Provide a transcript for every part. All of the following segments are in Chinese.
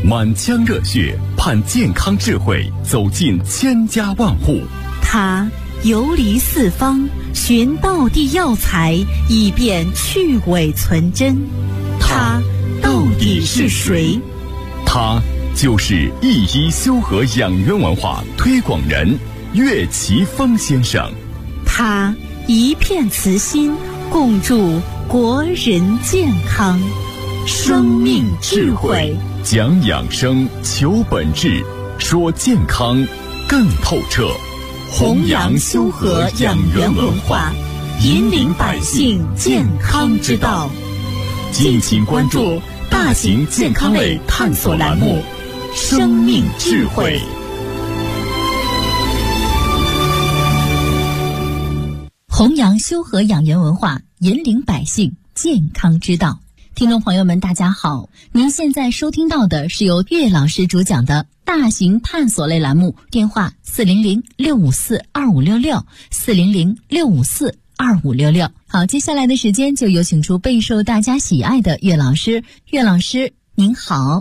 满腔热血盼健康智慧走进千家万户。 他游离四方，寻道地药材，以便去伪存真。他到底是谁？ 他就是一一修和养元文化推广人岳奇峰先生。 他一片慈心，共筑国人健康。生命智慧， 讲养生，求本质，说健康更透彻。 弘扬修和养元文化，引领百姓健康之道。 敬请关注大型健康类探索栏目《生命智慧》。 弘扬修和养元文化，引领百姓健康之道。听众朋友们大家好，您现在收听到的是由岳老师主讲的大型探索类栏目，电话400-654-2566，400-654-2566。好，接下来的时间就有请出备受大家喜爱的岳老师。岳老师您好。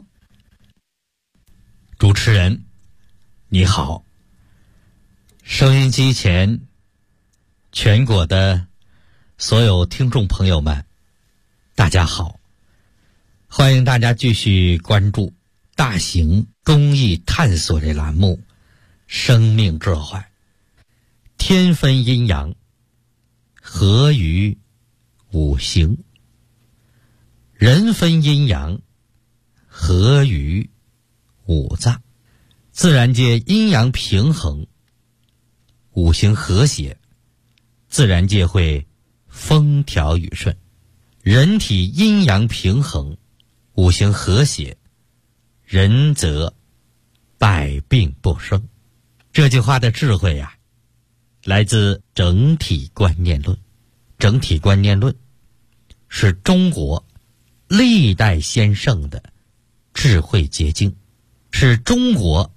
主持人你好，收音机前全国的所有听众朋友们大家好，欢迎大家继续关注大型公益探索类栏目《生命智慧》。天分阴阳，合于五行；人分阴阳，合于五脏。自然界阴阳平衡，五行和谐，自然界会风调雨顺。人体阴阳平衡，五行和谐，人则百病不生。这句话的智慧啊，来自整体观念论。整体观念论是中国历代先圣的智慧结晶，是中国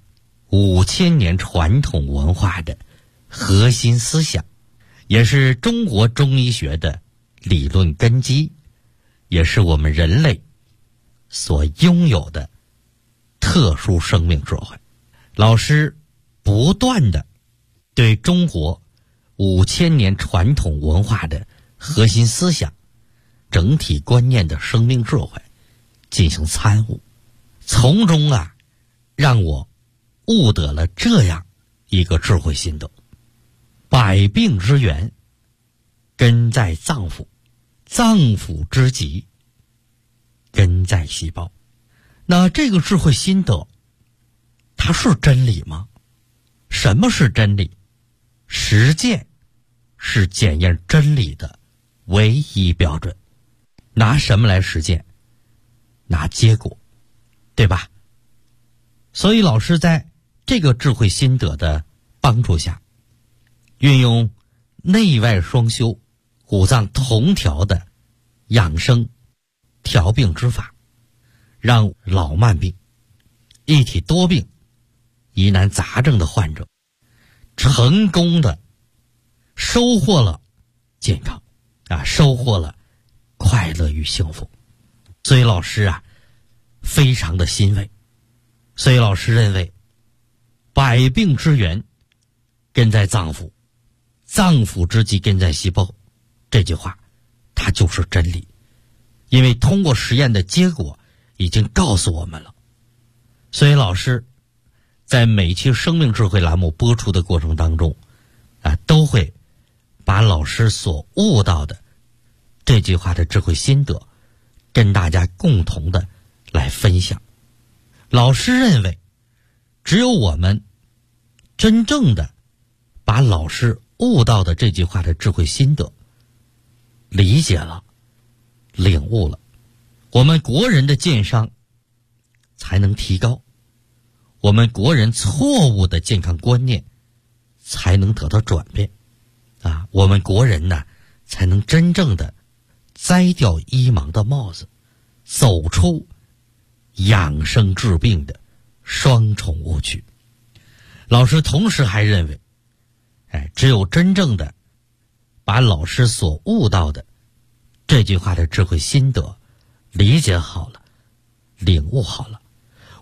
5000年传统文化的核心思想，也是中国中医学的理论根基，也是我们人类所拥有的特殊生命智慧。老师不断的对中国5000年传统文化的核心思想、整体观念的生命智慧进行参悟，从中啊，让我悟得了这样一个智慧心得：百病之源根在脏腑，脏腑之疾根在细胞。那这个智慧心得它是真理吗？什么是真理？实践是检验真理的唯一标准。拿什么来实践？拿结果，对吧？所以老师在这个智慧心得的帮助下，运用内外双修、五脏同调的养生调病之法，让老慢病、一体多病、疑难杂症的患者成功的收获了健康啊，收获了快乐与幸福。所以老师啊，非常的欣慰。所以老师认为，百病之源根在脏腑，脏腑之疾根在细胞，这句话它就是真理。因为通过实验的结果已经告诉我们了。所以老师在每期生命智慧栏目播出的过程当中啊，都会把老师所悟到的这句话的智慧心得跟大家共同的来分享。老师认为，只有我们真正的把老师悟到的这句话的智慧心得理解了、领悟了，我们国人的健商才能提高，我们国人错误的健康观念才能得到转变啊！我们国人呢，才能真正的摘掉医盲的帽子，走出养生治病的双重误区。老师同时还认为，只有真正的把老师所悟到的这句话的智慧心得理解好了、领悟好了，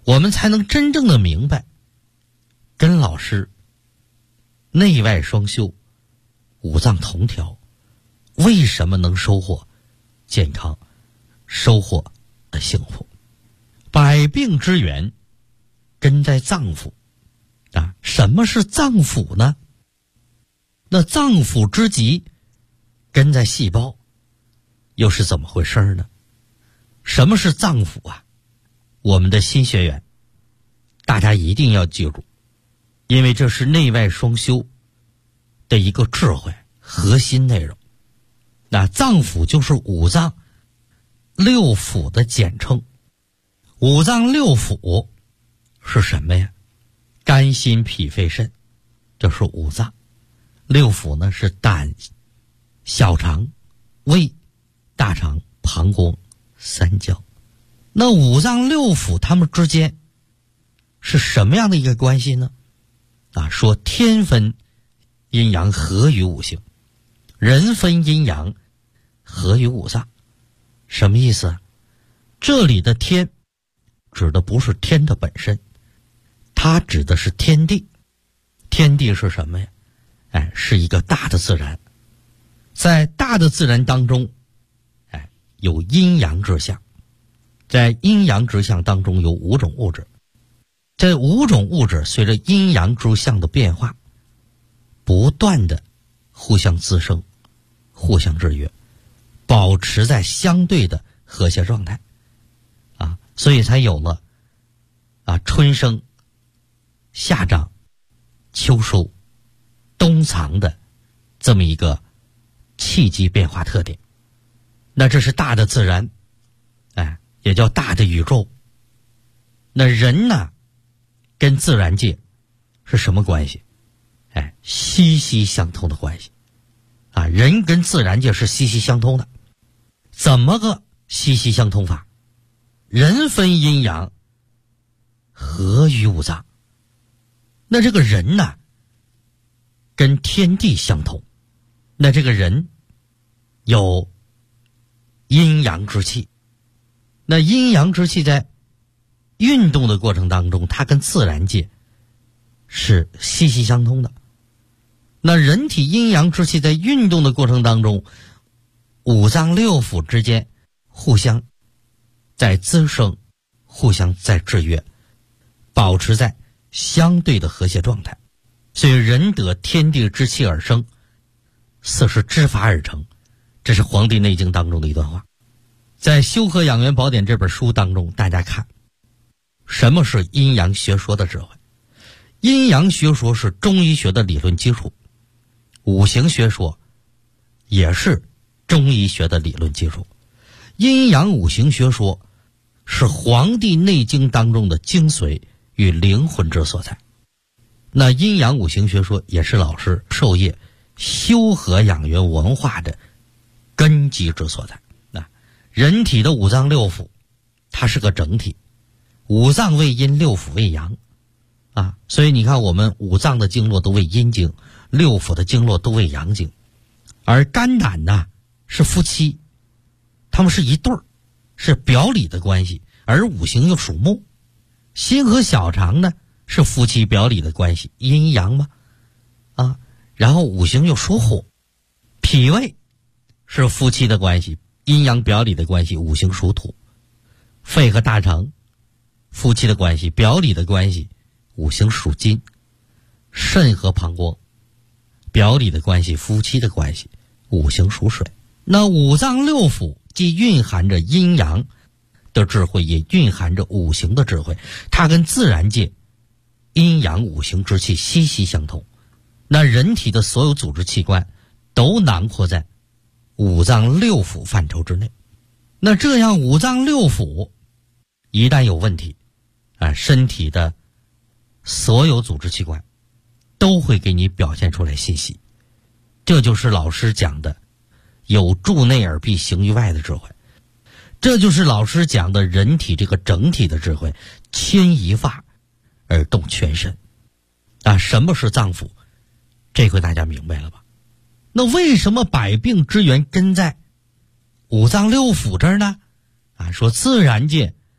我们才能真正的明白，跟老师内外双修，五脏同调，为什么能收获健康，收获幸福。百病之源根在脏腑啊，什么是脏腑呢？那脏腑之极根在细胞，又是怎么回事呢？什么是脏腑啊？我们的新学员大家一定要记住，因为这是内外双修的一个智慧核心内容。那脏腑就是五脏六腑的简称。五脏六腑是什么呀？肝心脾肺肾，这是五脏。六腑呢是胆、小肠、胃、大肠、膀胱、三焦。那五脏六腑它们之间是什么样的一个关系呢？说天分阴阳合于五行，人分阴阳合于五脏。什么意思啊？这里的天指的不是天的本身，它指的是天地。天地是什么呀？是一个大的自然。在大的自然当中，有阴阳之象。在阴阳之象当中有五种物质，这五种物质随着阴阳之象的变化，不断的互相滋生，互相制约，保持在相对的和谐状态所以才有了春生、夏长、秋收、冬藏的这么一个气机变化特点。那这是大的自然，也叫大的宇宙。那人呢，跟自然界是什么关系？息息相通的关系人跟自然界是息息相通的。怎么个息息相通法？人分阴阳合于五脏。那这个人呢，跟天地相通。那这个人有阴阳之气。那阴阳之气在运动的过程当中，它跟自然界是息息相通的。那人体阴阳之气在运动的过程当中，五脏六腑之间互相在滋生，互相在制约，保持在相对的和谐状态。所以人得天地之气而生，四时之法而成，这是《黄帝内经》当中的一段话。在《修和养元宝典》这本书当中，大家看什么是阴阳学说的智慧。阴阳学说是中医学的理论基础，五行学说也是中医学的理论基础。阴阳五行学说是《黄帝内经》当中的精髓与灵魂之所在。那阴阳五行学说也是老师授业修和养元文化的根基之所在。人体的五脏六腑它是个整体，五脏为阴，六腑为阳所以你看我们五脏的经络都为阴经，六腑的经络都为阳经。而肝胆呢是夫妻，他们是一对儿，是表里的关系。而五行又属木，心和小肠呢是夫妻表里的关系，阴阳嘛然后五行又属火，脾胃是夫妻的关系，阴阳表里的关系，五行属土。肺和大肠夫妻的关系，表里的关系，五行属金。肾和膀胱表里的关系，夫妻的关系，五行属水。那五脏六腑既蕴含着阴阳的智慧，也蕴含着五行的智慧，它跟自然界阴阳五行之气息息相通。那人体的所有组织器官都囊括在五脏六腑范畴之内。那这样五脏六腑一旦有问题身体的所有组织器官都会给你表现出来信息。这就是老师讲的有助内而必行于外的智慧，这就是老师讲的人体这个整体的智慧，牵一发而动全身什么是脏腑？这回大家明白了吧？那为什么百病之源根在五脏六腑这儿呢？说自然界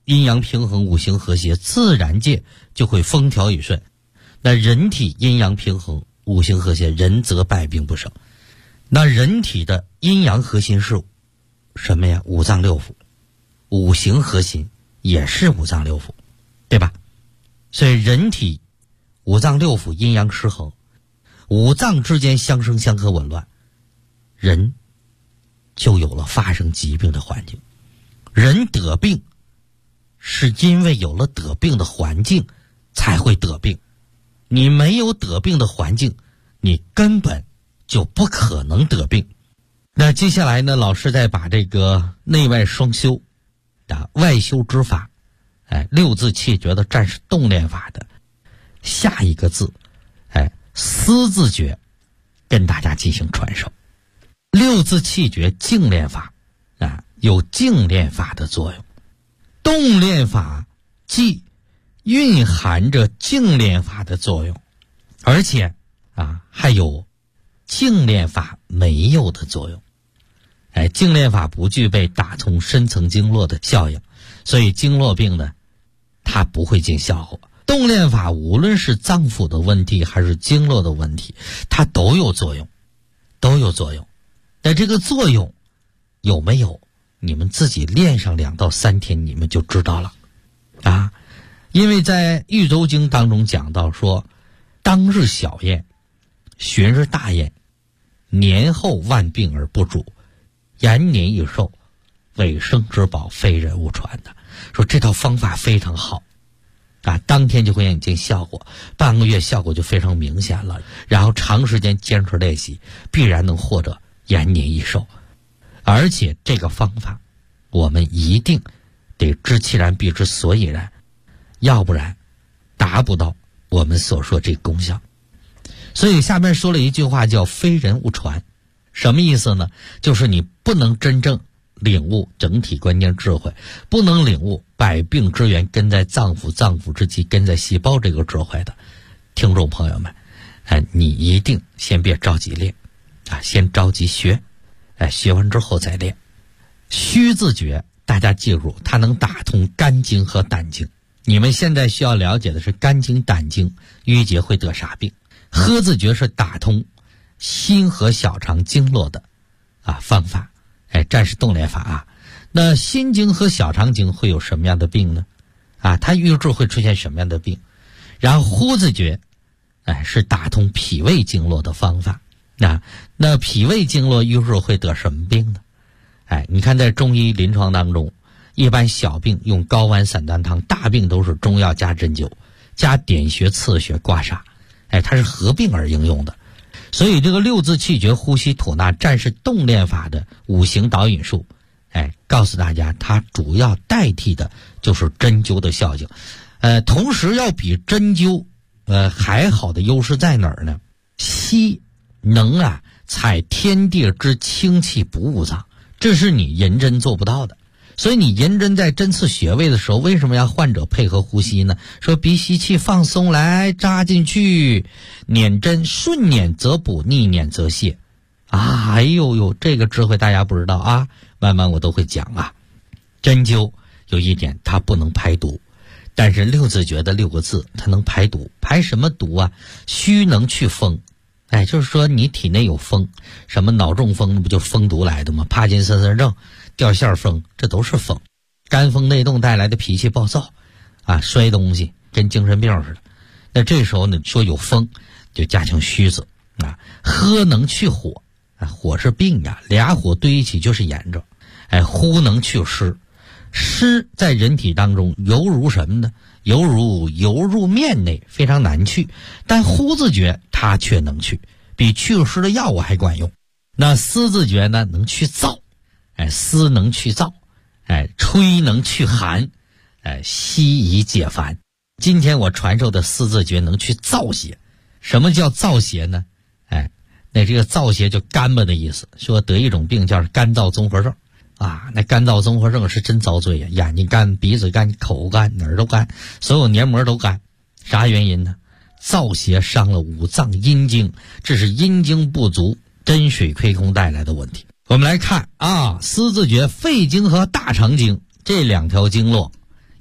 阴阳平衡，五行和谐，自然界就会风调雨顺。那人体阴阳平衡，五行和谐，人则百病不生。那人体的阴阳核心是什么呀？五脏六腑。五行核心也是五脏六腑，对吧？所以人体五脏六腑阴阳失衡，五脏之间相生相克紊乱，人就有了发生疾病的环境。人得病是因为有了得病的环境才会得病，你没有得病的环境，你根本就不可能得病。那接下来呢，老师再把这个内外双修的外修之法，六字气诀的战士动练法的下一个字，思字诀，跟大家进行传授。六字气诀静练法有静练法的作用，动练法既蕴含着静练法的作用，而且还有静练法没有的作用。静练法不具备打通深层经络的效应，所以经络病呢，它不会见效果。动练法无论是脏腑的问题还是经络的问题，它都有作用，都有作用。但这个作用有没有，你们自己练上2到3天，你们就知道了因为在《豫州经》当中讲到说，当日小验，旬日大验，年后万病而不主，延年益寿，尾生之宝，非人勿传的。说这套方法非常好当天就会让你见效果，半个月效果就非常明显了，然后长时间坚持练习，必然能获得延年益寿。而且这个方法我们一定得知其然必知所以然，要不然达不到我们所说这个功效。所以下面说了一句话叫非人勿传，什么意思呢？就是你不能真正领悟整体关键智慧，不能领悟百病之源根在脏腑，脏腑之基根在细胞这个智慧的听众朋友们，你一定先别着急练先着急学，学完之后再练。虚字诀大家记住，它能打通肝经和胆经。你们现在需要了解的是肝经胆经淤结会得啥病。呵字诀是打通心和小肠经络的方法，战士动练法那心经和小肠经会有什么样的病呢？它预治会出现什么样的病？然后呼字诀是打通脾胃经络的方法。那脾胃经络预治会得什么病呢？你看在中医临床当中，一般小病用睾丸散丹汤，大病都是中药加针灸加点穴刺穴刮痧，它是合并而应用的。所以这个六字气诀呼吸吐纳战士动练法的五行导引术，告诉大家它主要代替的就是针灸的效应。同时要比针灸还好的优势在哪儿呢？吸能采天地之清气补五脏，这是你银针做不到的。所以你银针在针刺穴位的时候，为什么要患者配合呼吸呢？说鼻吸气放松来扎进去，捻针顺捻则补，逆捻则泻这个智慧大家不知道慢慢我都会讲针灸有一点它不能排毒，但是六字诀的6个字它能排毒。排什么毒虚能去风，就是说你体内有风，什么脑中风不就风毒来的吗？帕金森氏症、掉线风，这都是风。肝风内动带来的脾气暴躁摔东西跟精神病似的。那这时候呢，说有风就加强虚字喝能去火，火是病俩火堆一起就是炎症。呼能去湿，湿在人体当中犹如什么呢？犹如油入面内，非常难去，但呼字诀它却能去，比祛湿的药物还管用。那思字诀呢，能去燥，思能去燥，吹能去寒，息宜解烦。今天我传授的思字诀能去燥邪。什么叫燥邪呢？那这个燥邪就干巴的意思，说得一种病叫干燥综合症那干燥综合症是真遭罪眼睛干，鼻子干，口干，哪儿都干，所有黏膜都干。啥原因呢？燥邪伤了五脏阴经，这是阴经不足，真水亏空带来的问题。我们来看思字诀肺经和大肠经这2条经络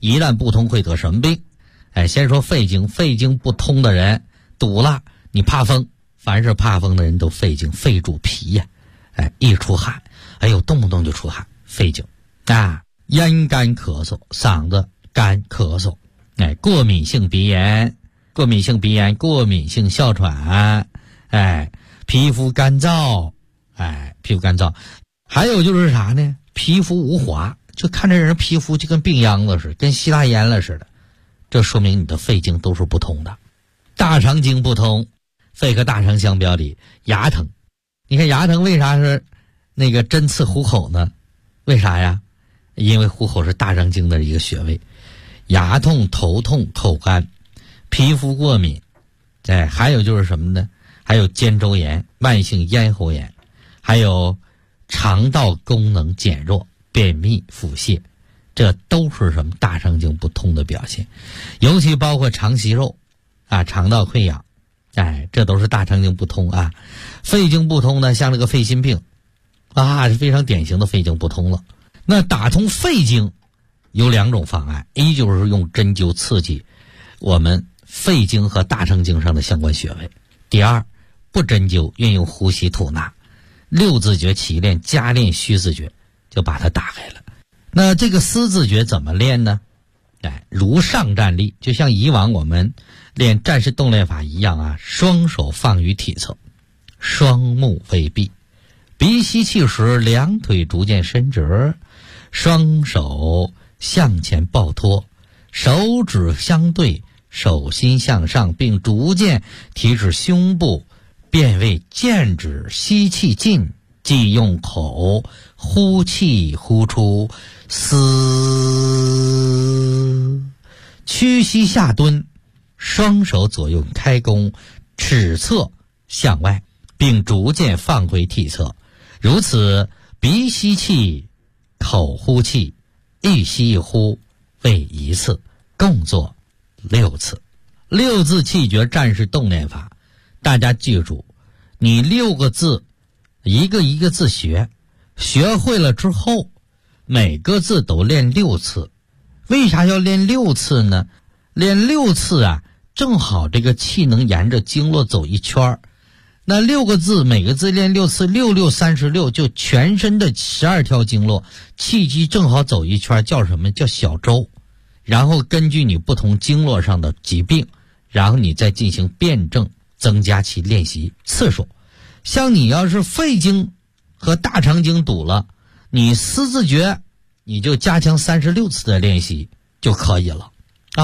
一旦不通会得什么病？先说肺经，肺经不通的人堵了，你怕风，凡是怕风的人都肺经，肺主脾呀，一出汗，动不动就出汗，肺经啊，咽干咳嗽，嗓子干咳嗽，过敏性鼻炎，过敏性哮喘，皮肤干燥，还有就是啥呢？皮肤无华，就看这人皮肤就跟病秧子似的，跟希腊烟了似的，这说明你的肺经都是不通的。大肠经不通，肺和大肠相表里，牙疼。你看牙疼为啥是那个针刺虎口呢？为啥呀？因为虎口是大肠经的一个穴位。牙痛、头痛、口干、皮肤过敏，还有就是什么呢？还有肩周炎、慢性咽喉炎，还有肠道功能减弱、便秘、腹泻，这都是什么大肠经不通的表现。尤其包括肠息肉肠道溃疡，这都是大肠经不通啊。肺经不通呢，像这个肺心病是非常典型的肺经不通了。那打通肺经有2种方案，一就是用针灸刺激我们肺经和大肠经上的相关穴位，第二不针灸，运用呼吸吐纳，6字诀起练，加练虚字诀，就把它打开了。那这个思字诀怎么练呢？如上站立，就像以往我们练战士动练法一样双手放于体侧，双目微闭，鼻吸气时2腿逐渐伸直，双手向前抱托，手指相对，手心向上，并逐渐提至胸部，变为剑指，吸气进，即用口呼气呼出，嘶，屈膝下蹲，双手左右开弓，尺侧向外，并逐渐放回体侧。如此鼻吸气，口呼气，一吸一呼为1次，共做6次。6字气诀战士动练法，大家记住，你6个字一个一个字学会了之后，每个字都练6次。为啥要练6次呢？练6次正好这个气能沿着经络走一圈，那6个字每个字练6次，6 6 36，就全身的12条经络气机正好走一圈，叫什么？叫小周。然后根据你不同经络上的疾病，然后你再进行辩证，增加其练习次数。像你要是肺经和大肠经堵了，你思字诀你就加强36次的练习就可以了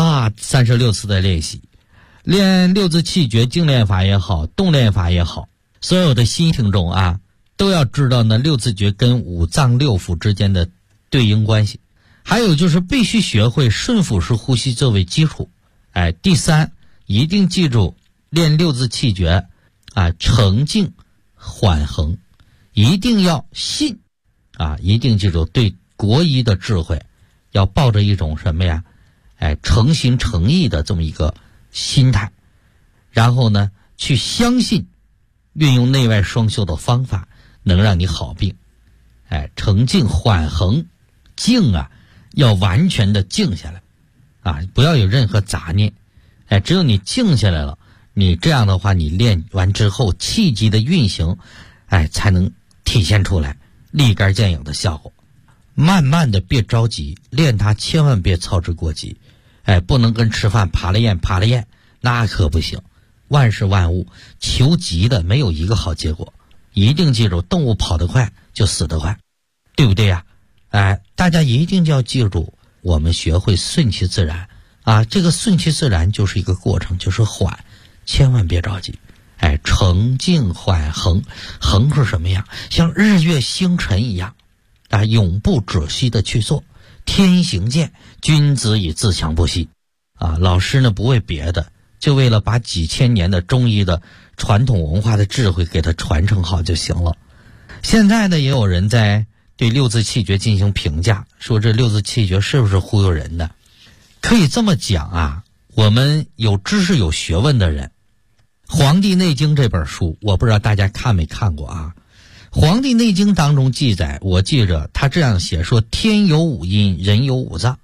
36次的练习。练6字气诀静练法也好，动练法也好，所有的新听众都要知道呢6字诀跟5脏6腑之间的对应关系。还有就是必须学会顺腹式呼吸作为基础。第三，一定记住练6字气诀沉静缓衡，一定要信一定记住对国医的智慧要抱着一种什么呀？诚心诚意的这么一个心态，然后呢去相信运用内外双修的方法能让你好病。沉静缓衡，静要完全的静下来不要有任何杂念。只有你静下来了，你这样的话你练完之后气机的运行才能体现出来立竿见影的效果。慢慢的别着急，练它千万别操之过急。不能跟吃饭扒了咽，那可不行。万事万物求急的没有一个好结果，一定记住动物跑得快就死得快，对不对呀？大家一定要记住，我们学会顺其自然这个顺其自然就是一个过程，就是缓，千万别着急。沉静缓衡，衡是什么样？像日月星辰一样永不止息的去做。天行健，君子以自强不息老师呢不为别的，就为了把几千年的中医的传统文化的智慧给它传承好就行了。现在呢也有人在对6字气诀进行评价，说这6字气诀是不是忽悠人的？可以这么讲我们有知识有学问的人，《黄帝内经》这本书我不知道大家看没看过《黄帝内经》当中记载，我记着他这样写说：天有5阴，人有5脏。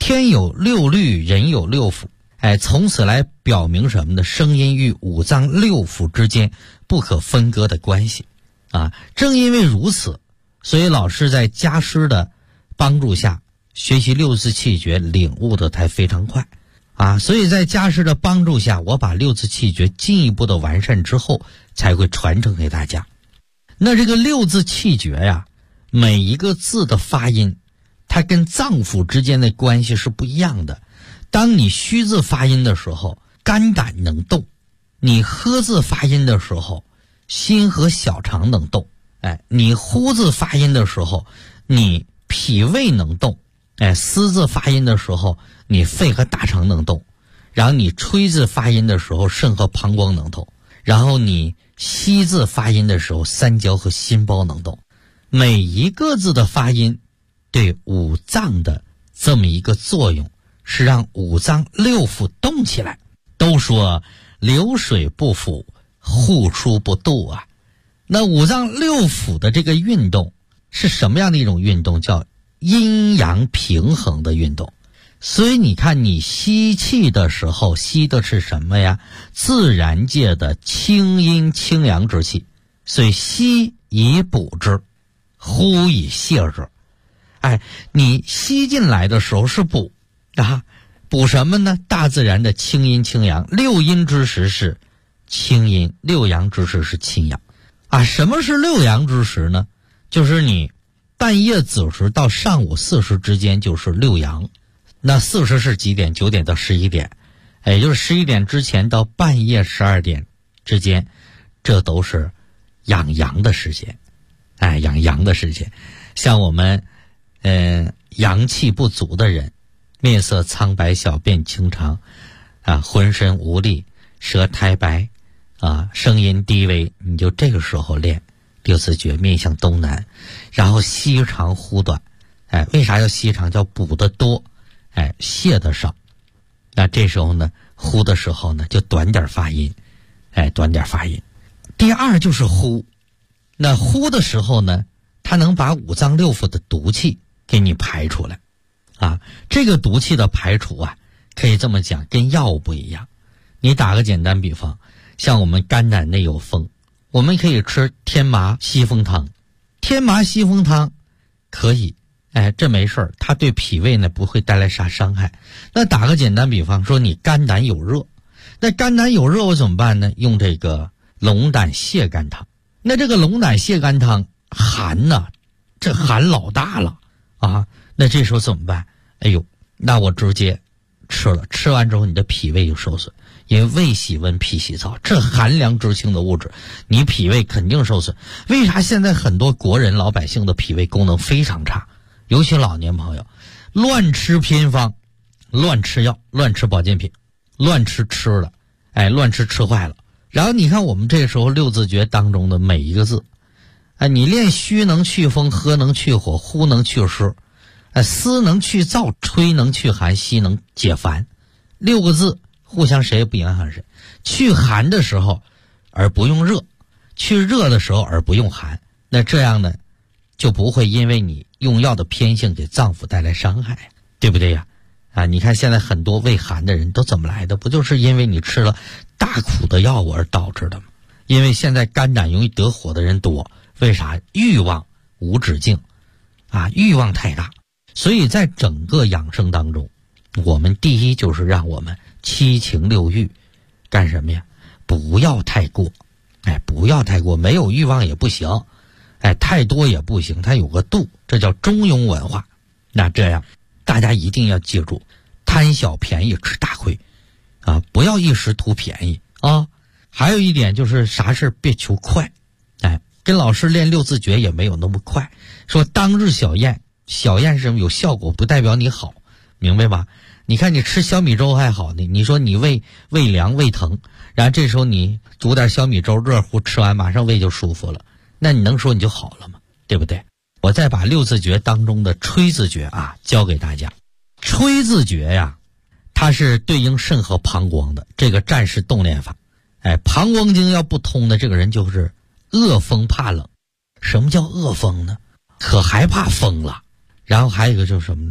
天有六律，人有六腑。从此来表明什么呢？声音与五脏六腑之间不可分割的关系啊！正因为如此，所以老师在家师的帮助下学习六字气诀，领悟的才非常快啊！所以在家师的帮助下，我把六字气诀进一步的完善之后，才会传承给大家。那这个六字气诀呀，每一个字的发音，它跟脏腑之间的关系是不一样的。当你虚字发音的时候，肝胆能动；你呵字发音的时候，心和小肠能动；你呼字发音的时候，你脾胃能动；思字发音的时候，你肺和大肠能动；然后你吹字发音的时候，肾和膀胱能动；然后你吸字发音的时候，三焦和心包能动。每一个字的发音对五脏的这么一个作用，是让五脏六腑动起来。都说流水不腐，户枢不蠹啊。那五脏六腑的这个运动是什么样的一种运动？叫阴阳平衡的运动。所以你看，你吸气的时候吸的是什么呀？自然界的清阴清阳之气。所以吸以补之，呼以泻之。你吸进来的时候是补啊，补什么呢？大自然的清阴清阳，六阴之时是清阴，六阳之时是清阳啊。什么是六阳之时呢？就是你半夜子时到上午4时之间就是六阳。那4时是几点？9点到11点，也就是11点之前到半夜12点之间，这都是养阳的时间。养阳的时间。像我们阳气不足的人，面色苍白，小便清长啊，浑身无力，舌苔白啊，声音低微，你就这个时候练六字诀，面向东南，然后吸长呼短。为啥要吸长？叫补得多，泻得少。那这时候呢，呼的时候呢，就短点发音，短点发音。第二就是呼，那呼的时候呢，它能把五脏六腑的毒气给你排出来啊。这个毒气的排除啊，可以这么讲，跟药物不一样。你打个简单比方，像我们肝胆内有风，我们可以吃天麻西风汤。天麻西风汤可以，这没事儿，它对脾胃呢不会带来啥伤害。那打个简单比方说，你肝胆有热，那肝胆有热我怎么办呢？用这个龙胆泻肝汤。那这个龙胆泻肝汤寒呐，这寒老大了啊！那这时候怎么办？那我直接吃了，吃完之后你的脾胃就受损，因为胃喜温，脾喜燥，这寒凉之性的物质，你脾胃肯定受损。为啥现在很多国人老百姓的脾胃功能非常差？尤其老年朋友，乱吃偏方，乱吃药，乱吃保健品，乱吃了，乱吃坏了。然后你看我们这个时候六字诀当中的每一个字，你练虚能去风，喝能去火，呼能去湿，思能去燥，吹能去寒，吸能解烦。6个字互相谁也不影响谁。去寒的时候而不用热，去热的时候而不用寒，那这样呢就不会因为你用药的偏性给脏腑带来伤害，对不对呀？你看现在很多胃寒的人都怎么来的？不就是因为你吃了大苦的药物而导致的吗？因为现在肝胆容易得火的人多，为啥？欲望无止境欲望太大。所以在整个养生当中，我们第一就是让我们七情六欲干什么呀？不要太过，不要太过，没有欲望也不行，太多也不行，它有个度，这叫中庸文化。那这样大家一定要记住，贪小便宜吃大亏不要一时图便宜啊。还有一点就是啥事别求快，跟老师练六字诀也没有那么快。说当日小宴，小宴是什么？有效果不代表你好，明白吧？你看你吃小米粥还好呢，你说你胃凉胃疼，然后这时候你煮点小米粥热乎，吃完马上胃就舒服了，那你能说你就好了吗？对不对？我再把六字诀当中的吹字诀教给大家。吹字诀呀，它是对应肾和膀胱的这个战士动练法。膀胱经要不通的这个人就是恶风怕冷。什么叫恶风呢？可害怕风了。然后还有一个就是什么呢？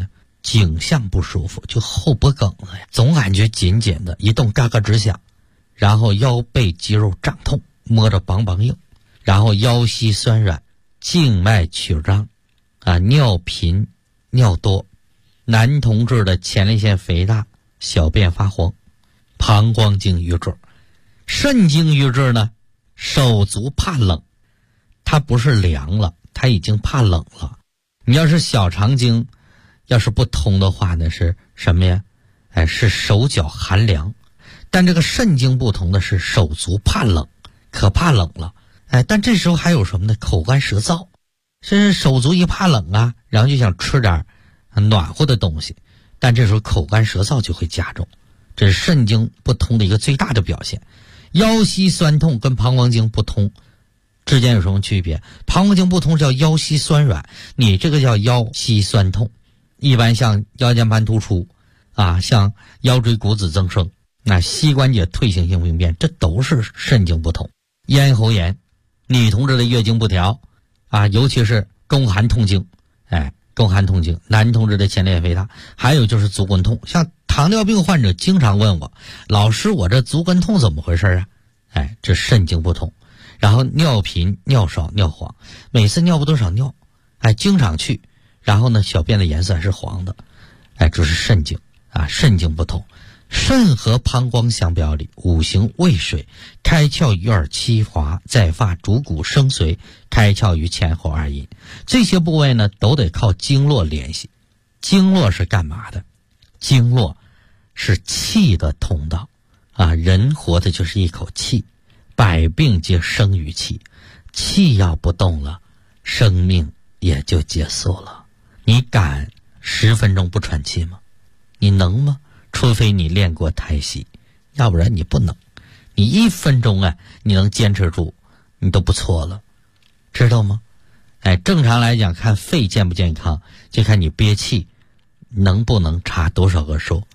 颈项不舒服，就后脖梗子呀，总感觉紧紧的，一动嘎嘎直响，然后腰背肌肉胀痛，摸着梆梆硬，然后腰膝酸软，静脉曲张，尿频尿多，男同志的前列腺肥大，小便发黄，膀胱经瘀滞。肾经瘀滞呢，手足怕冷，它不是凉了，它已经怕冷了。你要是小肠经要是不通的话呢，是什么呀？是手脚寒凉。但这个肾经不通的是手足怕冷，可怕冷了。但这时候还有什么呢？口干舌燥，是手足一怕冷啊，然后就想吃点暖和的东西，但这时候口干舌燥就会加重，这是肾经不通的一个最大的表现。腰膝酸痛跟膀胱经不通之间有什么区别？膀胱经不通叫腰膝酸软，你这个叫腰膝酸痛。一般像腰间盘突出像腰椎骨质增生，膝关节退行性病变，这都是肾经不通。咽喉炎，女同志的月经不调尤其是宫寒痛经，宫寒痛经，男同志的前列腺肥大，还有就是足跟痛。像糖尿病患者经常问我，老师我这足跟痛怎么回事啊？这肾经不通。然后尿频尿少尿黄，每次尿不多少尿，经常去，然后呢小便的颜色还是黄的，这是肾经肾经不通。肾和膀胱相表里，五行渭水，开窍于耳七华，在发主骨生髓，开窍于前后二阴。这些部位呢都得靠经络联系。经络是干嘛的？经络是气的通道人活的就是一口气，百病皆生于气，气要不动了，生命也就结束了。你敢10分钟不喘气吗？你能吗？除非你练过太极，要不然你不能。你1分钟你能坚持住，你都不错了，知道吗？正常来讲，看肺健不健康，就看你憋气能不能查多少个数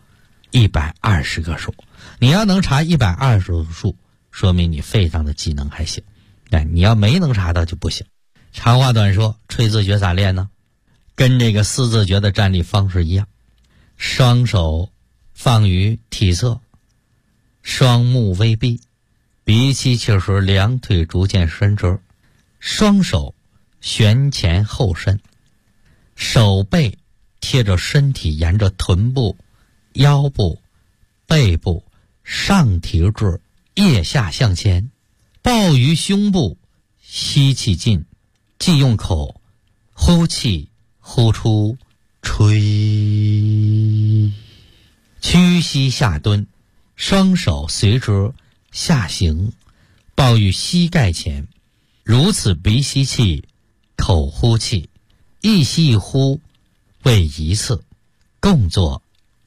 ，120个数。你要能查120个数，说明你肺上的机能还行。你要没能查到就不行。长话短说，吹字诀咋练呢？跟这个四字诀的站立方式一样，双手放于体侧，双目微闭，鼻气气时两腿逐渐伸直，双手旋前后伸，手背贴着身体，沿着臀部、腰部、背部上提至腋下向前，抱于胸部，吸气进，既用口呼气呼出，吹。屈膝下蹲，双手随之下行，抱于膝盖前，如此鼻吸气，口呼气，一吸一呼为1次，共做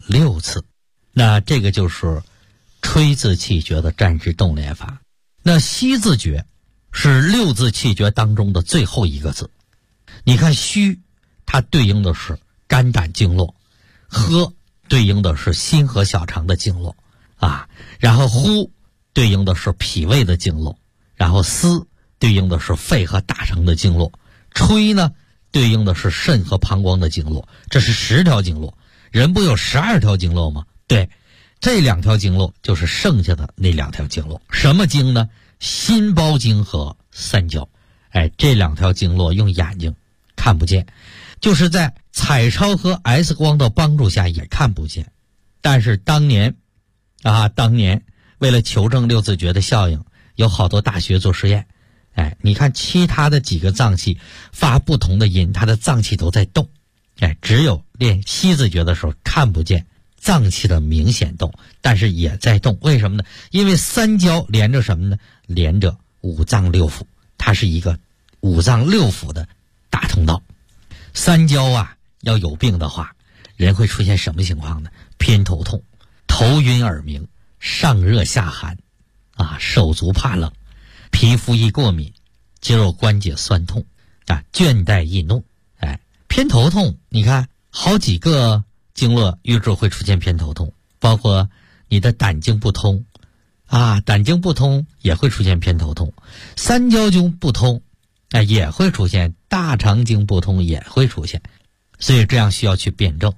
6次。那这个就是吹字气诀的站式动练法。那吸字诀是6字气诀当中的最后一个字。你看虚，它对应的是肝胆经络，喝对应的是心和小肠的经络然后呼对应的是脾胃的经络，然后思对应的是肺和大肠的经络，吹呢对应的是肾和膀胱的经络。这是10条经络，人不有12条经络吗？对，这2条经络就是剩下的那2条经络。什么经呢？心包经和三焦。这2条经络用眼睛看不见，就是在彩超和 X 光的帮助下也看不见。但是当年为了求证6字诀的效应，有好多大学做实验。你看其他的几个脏器发不同的音，它的脏器都在动。只有练吸字诀的时候看不见脏器的明显动，但是也在动。为什么呢？因为三焦连着什么呢？连着5脏6腑，它是一个5脏6腑的大通道。三焦要有病的话，人会出现什么情况呢？偏头痛、头晕耳鸣、上热下寒手足怕冷、皮肤易过敏、肌肉关节酸痛倦怠易怒。偏头痛，你看好几个经络瘀滞会出现偏头痛，包括你的胆经不通胆经不通也会出现偏头痛，三焦经不通也会出现，大肠经不通也会出现。所以这样需要去辩证。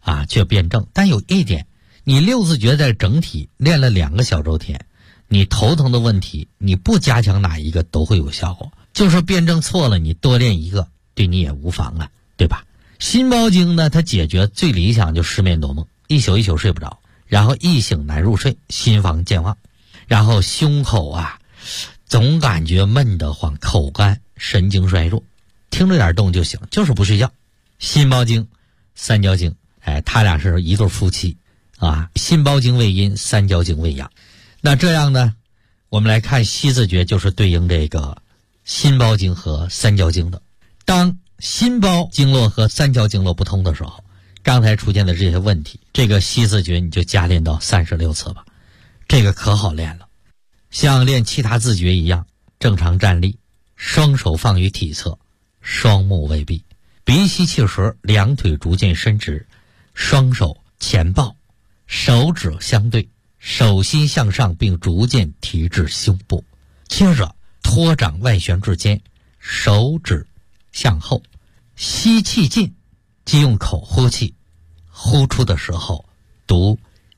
却辩证。但有一点，你六字诀在整体练了2个小周天，你头疼的问题你不加强哪一个都会有效果，就是辩证错了你多练一个对你也无妨啊，对吧？心包经呢，它解决最理想就失眠多梦，一宿一宿睡不着，然后一醒难入睡，心房健忘，然后胸口总感觉闷得慌，口干，神经衰弱，听着点动就行，就是不睡觉。心包经、三焦经，他俩是一对夫妻心包经为阴，三焦经为阳。那这样呢，我们来看西字诀，就是对应这个心包经和三焦经的。当心包经络和三焦经络不通的时候，刚才出现的这些问题，这个西字诀你就加练到36次吧，这个可好练了。像练其他字诀一样，正常站立，双手放于体侧，双目微闭，鼻吸气时两腿逐渐伸直，双手前抱，手指相对，手心向上，并逐渐提至胸部。接着托掌外旋至肩，手指向后，吸气进，即用口呼气，呼出的时候读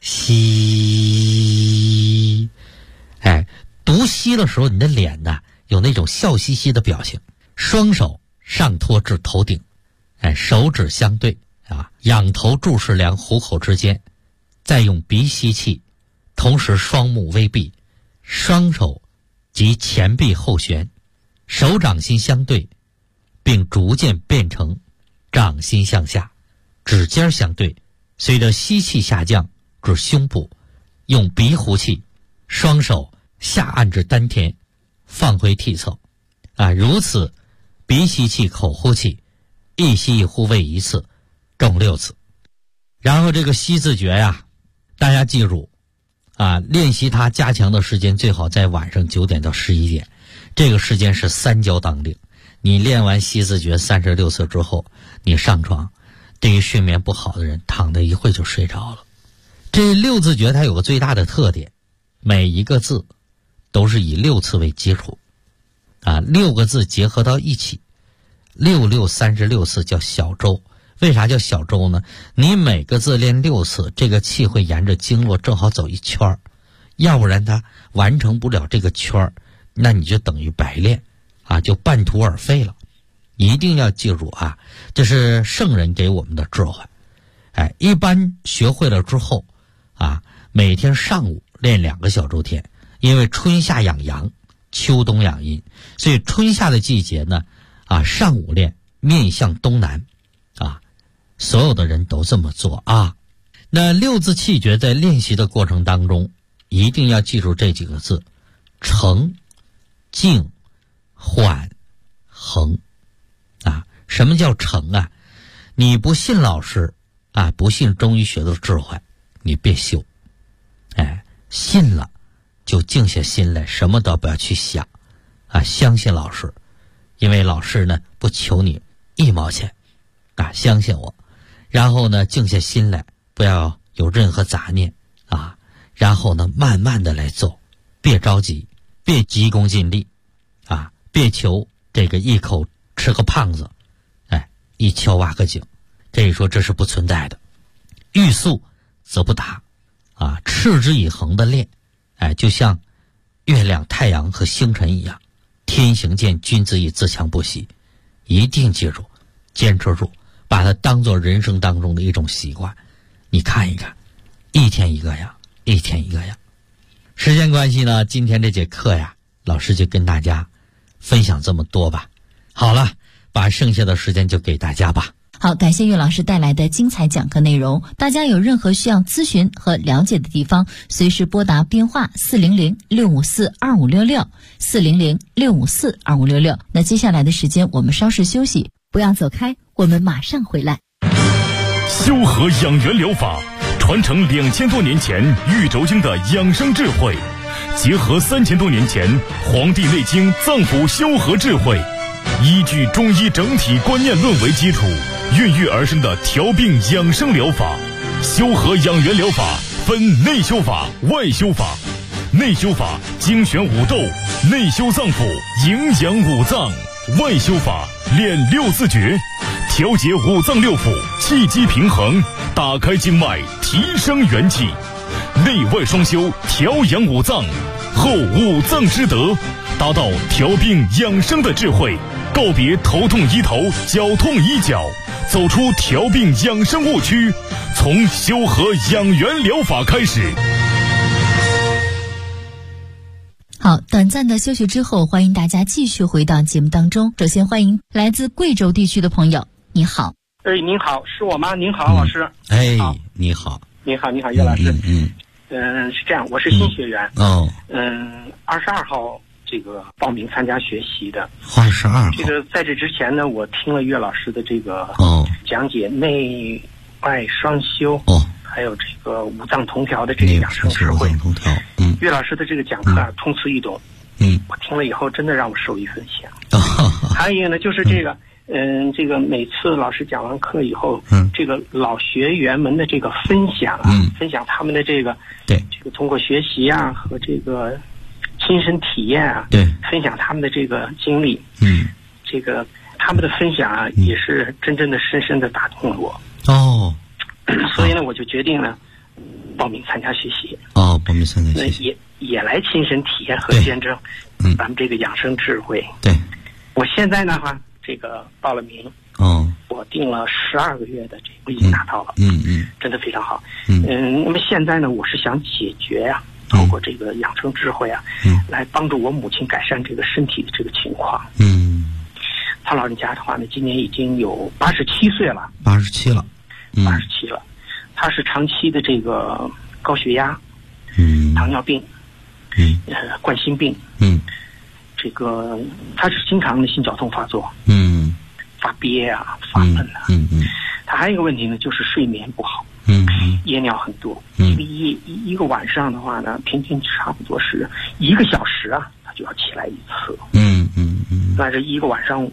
吸。读吸的时候，你的脸有那种笑嘻嘻的表情。双手上托至头顶，手指相对仰头注视量虎口之间，再用鼻吸气，同时双目微闭，双手及前臂后旋，手掌心相对，并逐渐变成掌心向下，指尖相对，随着吸气下降至胸部，用鼻呼气，双手下按至丹田，放回体侧如此鼻吸气口呼气，一吸一呼为1次，共6次。然后这个西字诀大家记住练习它加强的时间最好在晚上9点到11点，这个时间是三焦当令。你练完西字诀36次之后，你上床，对于睡眠不好的人躺在一会就睡着了。这6字诀它有个最大的特点，每一个字都是以6次为基础，6个字结合到一起，6636次叫小周。为啥叫小周呢？你每个字练6次，这个气会沿着经络正好走一圈，要不然它完成不了这个圈，那你就等于白练就半途而废了。一定要记住这是圣人给我们的智慧。一般学会了之后每天上午练2个小周天，因为春夏养阳，秋冬养阴，所以春夏的季节呢上午练，面向东南所有的人都这么做那6字气诀在练习的过程当中，一定要记住这几个字：沉、静、缓、恒什么叫沉你不信老师不信中医学的智慧，你别修。信了就静下心来，什么都不要去想相信老师，因为老师呢不求你1毛钱相信我。然后呢静下心来，不要有任何杂念然后呢慢慢的来做，别着急，别急功近利别求这个一口吃个胖子一敲挖个井，可以说这是不存在的。欲速则不达持之以恒的练就像月亮、太阳和星辰一样，天行健，君子以自强不息。一定记住，坚持住，把它当作人生当中的一种习惯。你看一看，一天一个样，一天一个样。时间关系呢，今天这节课老师就跟大家分享这么多吧。好了，把剩下的时间就给大家吧。 好，感谢岳老师带来的精彩讲课内容。大家有任何需要咨询和了解的地方，随时拨打编话400-654-2566 400-654-2566。那接下来的时间我们稍事休息，不要走开，我们马上回来。 修和养元疗法传承2000多年前玉轴经的养生智慧，结合3000多年前《黄帝内经》脏腑修和智慧，依据中医整体观念论为基础，孕育而生的调病养生疗法。修和养元疗法分内修法、外修法。内修法精选五斗，内修脏腑，营养五脏；外修法练6字诀， 调节五脏六腑，气机平衡，打开经脉，提升元气，内外双修，调养五脏，后五脏之德，达到调病养生的智慧，告别头痛医头，脚痛医脚，走出调病养生误区，从修和养元疗法开始。 好，短暂的休息之后，欢迎大家继续回到节目当中。首先欢迎来自贵州地区的朋友，你好。 您好，是我吗？您好，老师。 你好。 你好，岳老师。是这样，我是新学员。22号这个报名参加学习的。22号。这个在这之前呢，我听了岳老师的这个讲解内外双修。还有这个五脏同调的这个养生智慧。岳老师的这个讲课通俗易懂。我听了以后真的让我受益匪浅。还有一个呢，就是这个。这个每次老师讲完课以后，这个老学员们的这个分享分享他们的这个这个通过学习和这个亲身体验分享他们的这个经历，这个他们的分享也是真正的深深的打动了我。所以呢，我就决定了报名参加学习。报名参加学习，也来亲身体验和见证咱们这个养生智慧。我现在呢这个报了名，我定了12个月的这个已经拿到了，真的非常好。那么现在呢，我是想解决透过这个养生智慧来帮助我母亲改善这个身体的这个情况。他老人家的话呢，今年已经有87岁了，87了。他是长期的这个高血压，糖尿病，冠心病，这个他是经常的心绞痛发作，发憋发闷他还有一个问题呢，就是睡眠不好，夜尿很多，一个晚上的话呢，平均差不多是1个小时他就要起来一次，那这一个晚上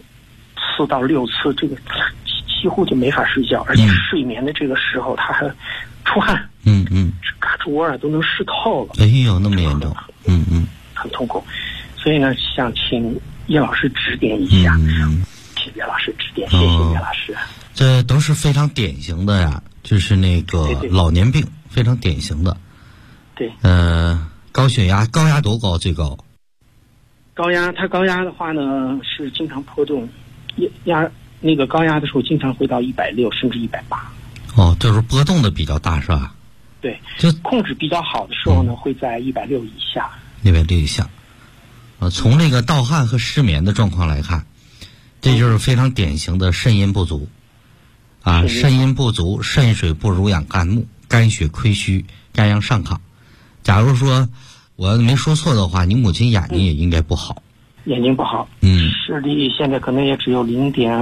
4到6次，这个几乎就没法睡觉，而且睡眠的这个时候他还出汗，胳肢窝都能湿透了，哎呦，那么严重，很痛苦。所以呢，想请叶老师指点一下，请叶老师指点，谢谢叶老师。 这都是非常典型的呀，就是那个老年病，非常典型的。高血压，高压多高？最高？ 高压的话呢是经常波动，那个高压的时候经常会到160甚至180。 就是波动的比较大是吧？ 对，就控制比较好的时候呢，会在160以下。 160以下。从这个盗汗和失眠的状况来看，这就是非常典型的肾阴不足肾阴不足，肾水不濡养肝木，肝血亏虚，肝阳上亢。假如说我没说错的话，你母亲眼睛也应该不好， 眼睛不好，视力现在可能也只有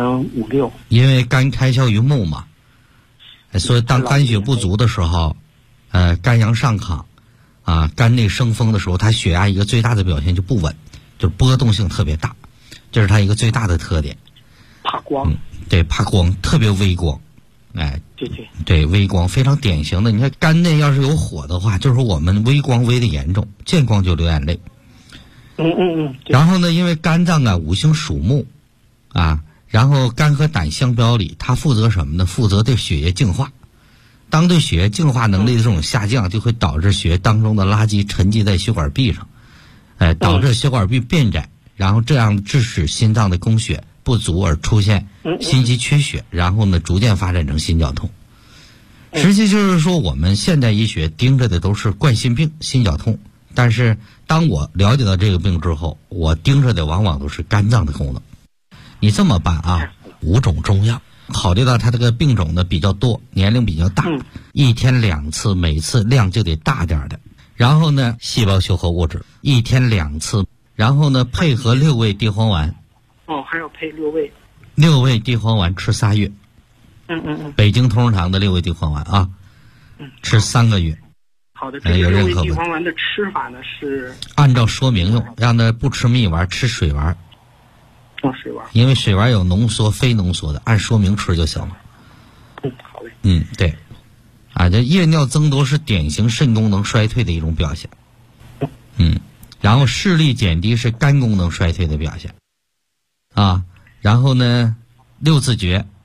0.56， 因为肝开窍于目嘛，所以当肝血不足的时候，肝阳上亢肝内生风的时候，它血压一个最大的表现就不稳，就是波动性特别大，这是它一个最大的特点。 怕光， 对，怕光，特别微光，对，微光非常典型的。你看肝内要是有火的话，就是我们微光微的严重，见光就流眼泪。然后呢，因为肝脏五行属木然后肝和胆相表里，它负责什么呢？负责对血液净化。当对血液净化能力的这种下降，就会导致血液当中的垃圾沉积在血管壁上，导致血管壁变窄，然后这样致使心脏的供血不足而出现心肌缺血，然后呢逐渐发展成心绞痛。实际就是说，我们现代医学盯着的都是冠心病、心绞痛，但是当我了解到这个病之后，我盯着的往往都是肝脏的功能。你这么办5种中药。考虑到他这个病种呢比较多，年龄比较大，1天2次，每次量就得大点的。然后呢，细胞修合物质1天2次，然后呢配合6味地黄丸。 还要配6味。 6味地黄丸吃3月。北京同仁堂的6味地黄丸吃3个月。 好的，这个6味地黄丸的吃法呢是按照说明用，让他不吃蜜丸，吃水丸。 水丸， 因为水丸有浓缩非浓缩的，按说明吃就行了。 好嘞。 对。这夜尿增多是典型肾功能衰退的一种表现。然后视力减低是肝功能衰退的表现。然后呢，6字诀，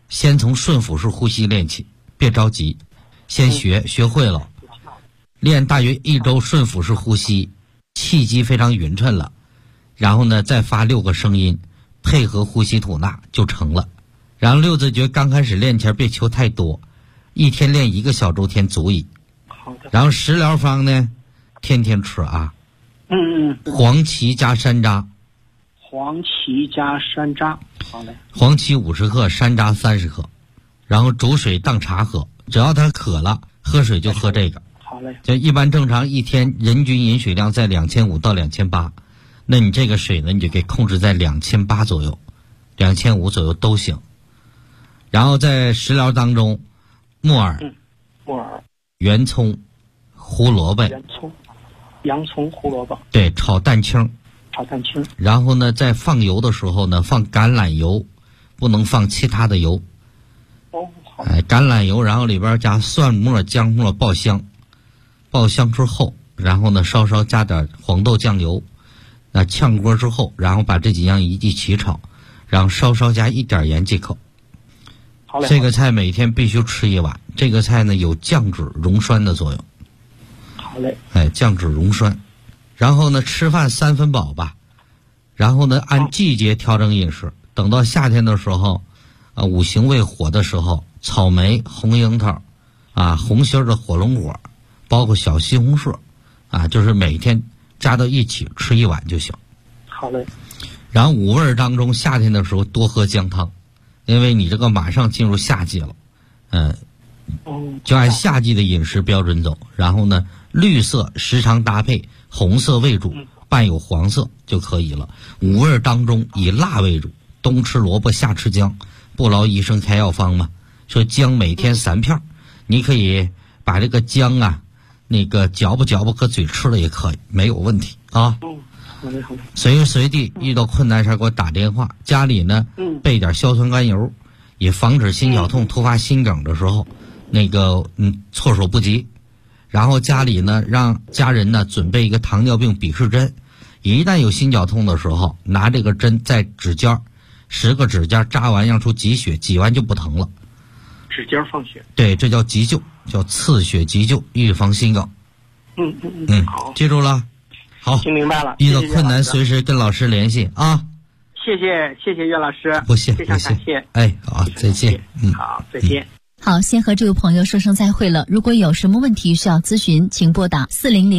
先从顺腹式呼吸练起，别着急，先学会了，练大约1周顺腹式呼吸，气机非常匀称了，然后呢再发6个声音，配合呼吸吐纳就成了。然后6字诀刚开始练前别求太多，一天练1个小周天足矣。 好的。 然后食疗方呢，天天吃啊。黄芪加山楂。 黄芪加山楂，好嘞。 黄芪50克，山楂30克，然后煮水当茶喝。只要他渴了，喝水就喝这个。 好嘞。 就一般正常一天人均饮水量在2500到2800，那你这个水呢，你就给控制在2800左右，2500左右都行。然后在食疗当中，木耳、圆葱、胡萝卜、 洋葱、胡萝卜， 对，炒蛋清。然后呢，在放油的时候呢，放橄榄油，不能放其他的油。 好。 橄榄油，然后里边加蒜末、姜末爆香，爆香之后，然后呢稍稍加点黄豆酱油，炝锅之后，然后把这几样一起炒，然后稍稍加一点盐即可。 好嘞。 这个菜每天必须吃1碗，这个菜呢有降脂溶酸的作用。 好嘞。 降脂溶酸。然后呢，吃饭3分饱吧，然后呢，按季节调整饮食。等到夏天的时候，五行为火的时候，草莓、红樱桃，红心的火龙果，包括小西红柿，就是每天加到一起吃1碗就行。 好嘞。 然后5味当中，夏天的时候多喝姜汤，因为你这个马上进入夏季了，就按夏季的饮食标准走。然后呢，绿色时常搭配。红色为主，伴有黄色就可以了。5味当中以辣为主，冬吃萝卜夏吃姜，不劳医生开药方嘛。说姜每天3片，你可以把这个姜那个嚼吧搁嘴吃了也可以，没有问题啊。随时随地遇到困难时给我打电话。家里呢备点硝酸甘油，也防止心绞痛突发心梗的时候措手不及。然后家里呢，让家人呢准备一个糖尿病鄙视针，一旦有心绞痛的时候，拿这个针在指尖10个指尖扎完，让出挤血，挤完就不疼了。 指尖放血。对， 这叫急救，叫刺血急救，预防心梗。好，记住了。好， 听明白了。 遇到困难随时跟老师联系啊。 谢谢岳老师， 不谢， 非常感谢。 好，再见。 好，再见。 好，先和这位朋友说声再会了。如果有什么问题需要咨询，请拨打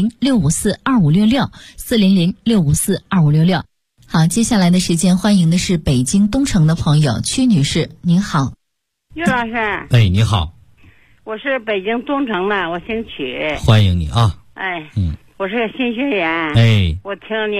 400-654-2566，400-654-2566。好，接下来的时间欢迎的是北京东城的朋友曲女士，您好。 岳老师。 你好。 我是北京东城的，我姓曲。 欢迎你啊。 我是个新学员。我听你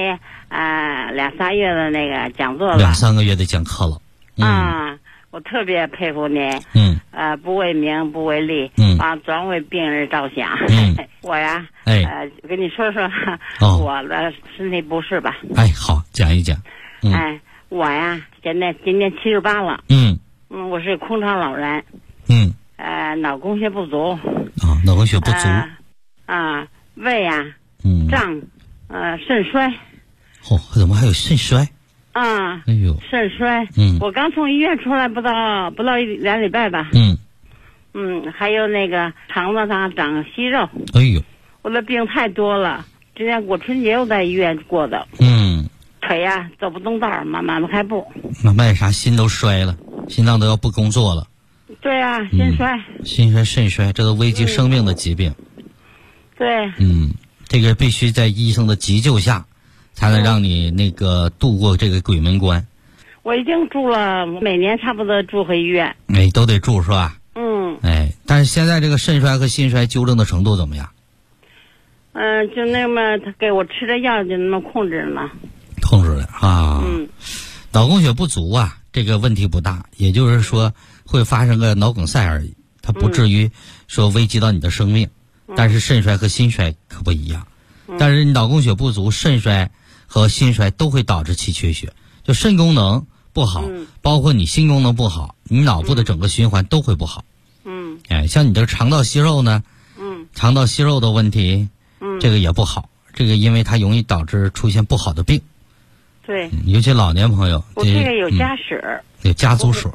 2-3月的那个讲座了。 2-3个月的讲课了。 我特别佩服您。不为名不为利，专为病人着想。我呀，跟你说说我的身体不适吧。 好，讲一讲。 我呀，今年78了。我是空巢老人。脑供血不足。 脑供血不足。 胃呀，胀，肾衰。 怎么还有肾衰？ 肾衰。我刚从医院出来不到2礼拜吧。还有那个肠子上长息肉。我的病太多了，之前过春节我在医院过的。腿呀走不动道，慢慢的开步。 慢慢啥心都衰了，心脏都要不工作了。 对啊，心衰。 心衰肾衰，这都危及生命的疾病。 对。 这个必须在医生的急救下才能让你度过这个鬼门关。 我已经住了，每年差不多住回医院。 都得住是吧？但是现在这个肾衰和心衰纠正的程度怎么样？ 就那么他给我吃的药就那么控制了。 控制了啊。脑供血不足这个问题不大，也就是说会发生个脑梗塞而已，它不至于说危及到你的生命。但是肾衰和心衰可不一样。但是你脑供血不足，肾衰和心衰都会导致气缺血，就肾功能不好，包括你心功能不好，你脑部的整个循环都会不好。像你这个肠道息肉呢，肠道息肉的问题，这个也不好，这个因为它容易导致出现不好的病。 对。 尤其老年朋友。 我这个有家室。 有家族史。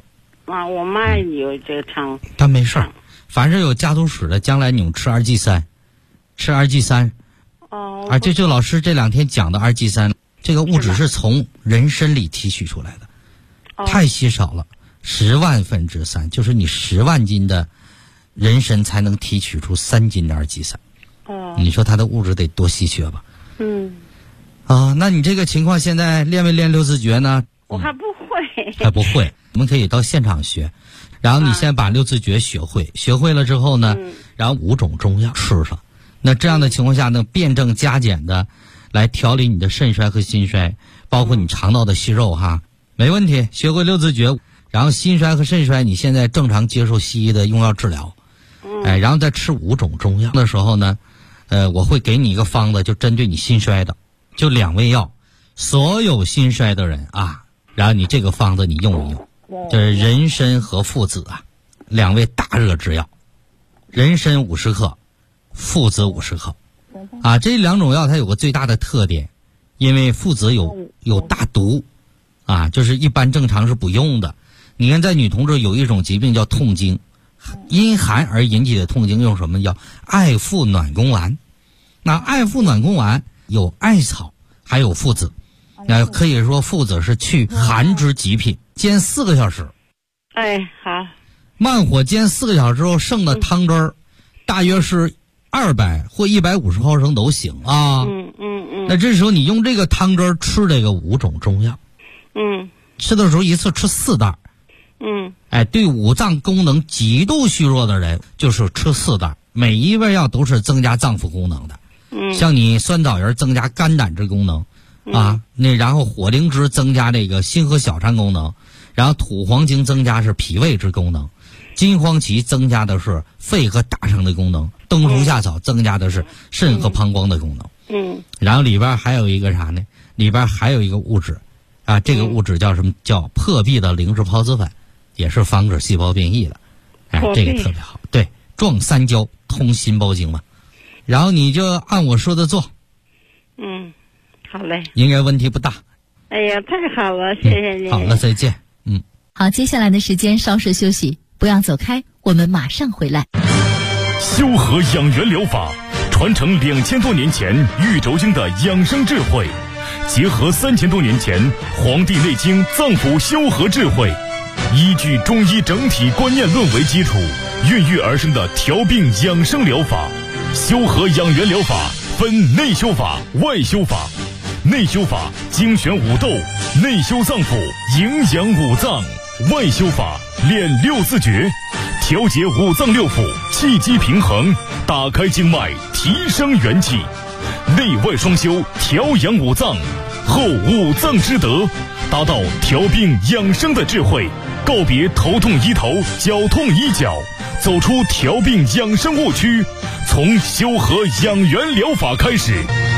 啊，我妈有这个肠。 她没事儿，反正有家族史的，将来你们吃2G3，吃2G3。 哦。 这就老师这2天讲的2G3，这个物质是从人参里提取出来的，太稀少了，10万分之3，就是你10万斤的人参才能提取出3斤的2G3。你说它的物质得多稀缺吧？那你这个情况现在练没练六字诀呢？ 我还不会。 还不会，我们可以到现场学。然后你先把六字诀学会，学会了之后呢，然后5种中药吃上。那这样的情况下呢，辩证加减的来调理你的肾衰和心衰，包括你肠道的息肉哈，没问题。学会六字诀，然后心衰和肾衰，你现在正常接受西医的用药治疗，然后再吃5种中药的时候呢，我会给你一个方子，就针对你心衰的，就2味药，所有心衰的人啊，然后你这个方子你用一用，这是人参和附子啊，2味大热之药，人参50克，附子50克，啊，这2种药它有个最大的特点，因为附子有大毒，啊，就是一般正常是不用的。你看在女同志有一种疾病叫痛经，因寒而引起的痛经用什么？叫艾附暖宫丸。那艾附暖宫丸有艾草，还有附子，那可以说附子是去寒之极品。煎4个小时。 哎，好。 慢火煎4个小时之后，剩的汤汁儿，大约是200或150毫升都行啊。那这时候你用这个汤汁儿吃这个5种中药。吃的时候一次吃4袋。对五脏功能极度虚弱的人，就是吃4袋，每一味药都是增加脏腑功能的。像你酸枣仁增加肝胆之功能，然后火灵芝增加这个心和小肠功能，然后土黄精增加是脾胃之功能，金黄芪增加的是肺和大肠的功能，冬虫夏草增加的是肾和膀胱的功能。然后里边还有一个啥呢？里边还有一个物质，这个物质叫什么？叫破壁的灵芝孢子粉，也是防止细胞变异的。这个特别好。对，壮三焦，通心包经嘛。然后你就按我说的做。 好嘞。 应该问题不大。 哎呀，太好了，谢谢你。 好了，再见。 好，接下来的时间稍事休息，不要走开，我们马上回来。 修和养元疗法传承2000多年前玉轴经的养生智慧，结合3000多年前《黄帝内经》脏腑修和智慧，依据中医整体观念论为基础，孕育而生的调病养生疗法。修和养元疗法分内修法、外修法。内修法精选五斗，内修脏腑，营养五脏；外修法练六字诀，调节五脏六腑，气机平衡，打开经脉，提升元气。内外双修，调养五脏，后五脏之德，达到调病养生的智慧，告别头痛医头，脚痛医脚，走出调病养生误区，从修和养元疗法开始。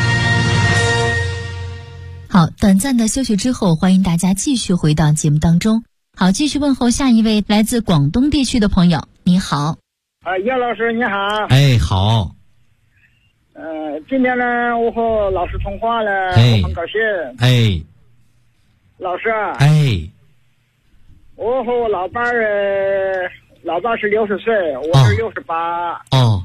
好，短暂的休息之后，欢迎大家继续回到节目当中。好，继续问候下一位来自广东地区的朋友。你好。 叶老师你好。 好。 今天呢，我和老师通话了，我很高兴。老师。我和我老伴儿，老伴是60岁，我是68。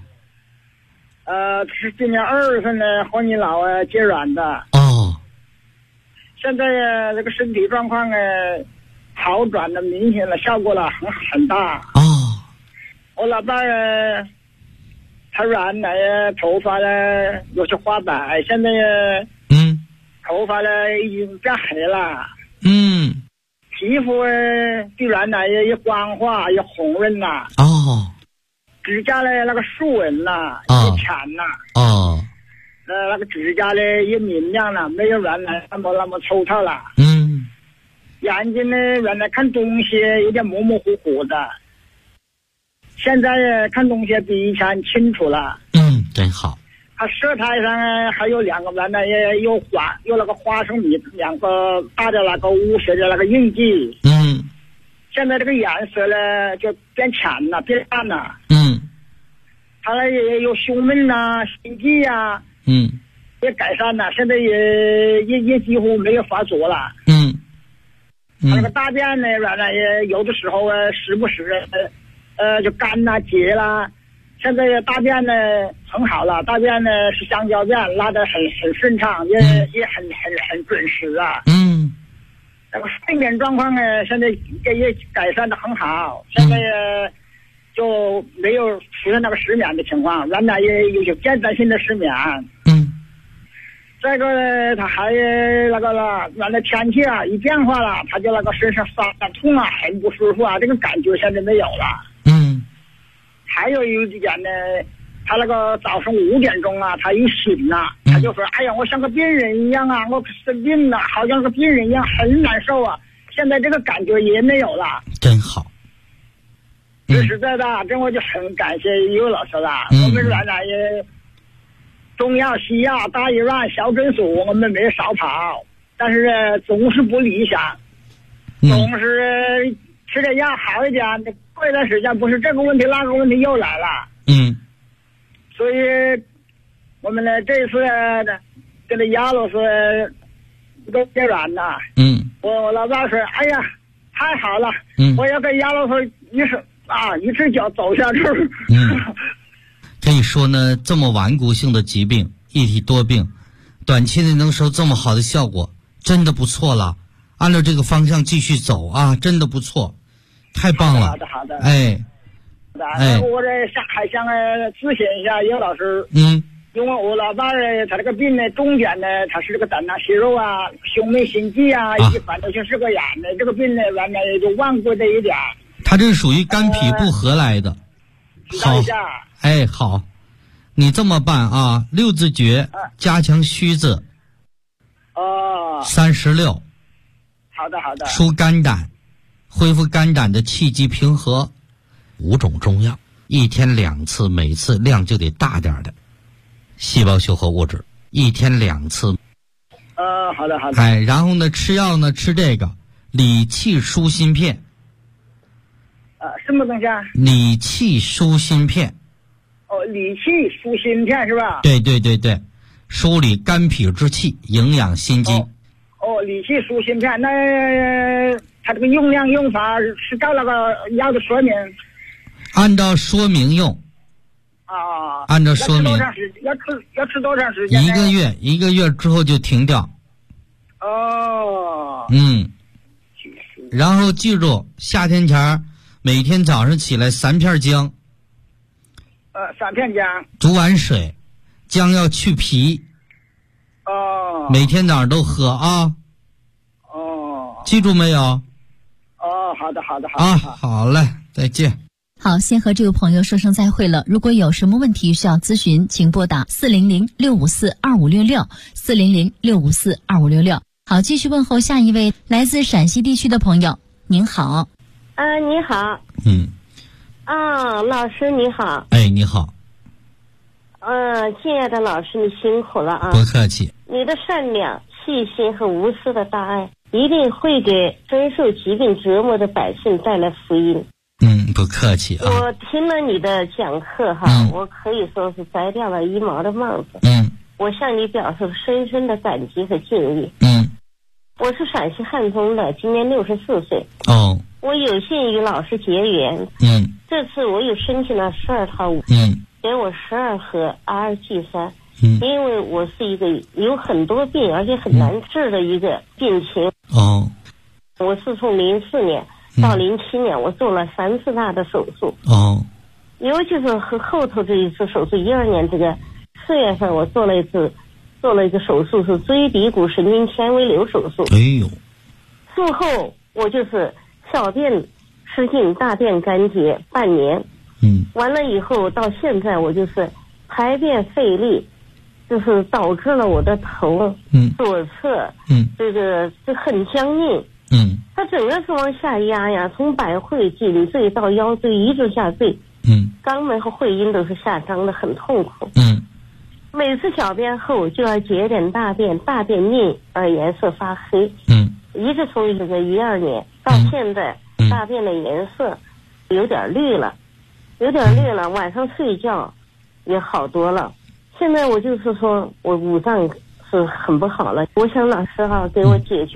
是今年2月份呢和你老结缘的。现在这个身体状况好转的明显了，效果了很大。我老伴儿他原来头发呢有些花白，现在头发呢已经变黑了。皮肤比原来也光滑也红润了。指甲的那个竖纹了也浅了。那个指甲呢也明亮了，没有原来那么粗糙了。眼睛呢原来看东西有点模模糊糊的，现在看东西比以前清楚了。 真好。 他舌苔上还有2个原来也有那个花生米2个大的那个污血的那个印记。现在这个颜色呢就变浅了，变淡了。他也有胸闷呐、心悸呀。也改善了，现在也几乎没有发作了。 他那个大便呢，原来也有的时候时不时就干啦结啦。现在大便呢很好了，大便呢是香蕉便，拉得很顺畅，也很准时啊。那个睡眠状况呢，现在也改善得很好，现在就没有出现那个失眠的情况，原来也有间断性的失眠。再一个呢，他还那个了，原来天气啊一变化了，他就那个身上酸痛啊，很不舒服啊，这个感觉现在没有了。还有一点呢，他那个早上5点钟啊，他一醒了，他就说：“哎呀，我像个病人一样啊，我生病了，好像个病人一样，很难受啊。”现在这个感觉也没有了， 真好。 实实在在，这我就很感谢尤老师了。我们原来也中药、西药、大医院、小诊所，我们没少跑，但是呢，总是不理想，总是吃点药好一点。过一段时间，不是这个问题那个问题又来了。所以我们呢这次跟着姚老师都结软了。我老爸说：“哎呀，太好了！我要跟姚老师一只脚走下去。” 可以说呢，这么顽固性的疾病，一体多病，短期内能收这么好的效果，真的不错了。按照这个方向继续走啊，真的不错，太棒了。 好的。我这还想咨询一下尤老师。因为我老伴他这个病呢，重点呢，他是这个胆囊息肉啊、胸闷心悸啊，以及反正性是个眼的这个病呢，原来就忘过这一点。 他这属于肝脾不和来的。 好， 好，你这么办啊？6字诀加强虚字。36。 好的。 疏肝胆，恢复肝胆的气机平和。5种中药，1天2次，每次量就得大点的细胞修合物质，1天2次。 好的。 然后呢，吃药呢，吃这个理气舒心片。 什么东西啊？ 理气舒心片。 理气舒心片是吧？ 对，梳理肝脾之气，营养心机。 理气舒心片，那它这个用量用法是照那个药的说明？ 按照说明用。按照说明。 要吃多长时间 ？1个月之后就停掉。然后记住，夏天前每天早上起来3片姜。 3片姜。 煮碗水，姜要去皮。每天早上都喝啊。记住没有？ 好的。 好嘞，再见。 好，先和这位朋友说声再会了。如果有什么问题需要咨询，请拨打400-654-2566，400-654-2566。好，继续问候下一位来自陕西地区的朋友。您好。 你好。老师你好。 你好。 亲爱的老师，你辛苦了啊！ 不客气。 你的善良、细心和无私的大爱，一定会给深受疾病折磨的百姓带来福音。 不客气啊。 我听了你的讲课我可以说是摘掉了1毛的帽子。我向你表示深深的感激和敬意。我是陕西汉中的，今年64岁。我有幸与老师结缘。这次我又申请了12套给我12盒 RG3。因为我是一个有很多病而且很难治的一个病情。我是从04年到07年，我做了3次大的手术。尤其是后头这一次手术，12年这个4月份，我做了一个手术，是椎骶骨神经纤维瘤手术。术后我就是小便失禁，大便干结半年。完了以后到现在我就是排便费力，就是导致了我的头左侧这个很僵硬。它整个是往下压呀，从百会颈椎到腰椎一直下坠。肛门和会阴都是下张的，很痛苦。每次小便后就要解点大便，大便硬而颜色发黑。一直从这个12年到现在，大便的颜色有点绿了，晚上睡觉也好多了。现在我就是说我五脏是很不好了，我想老师给我解决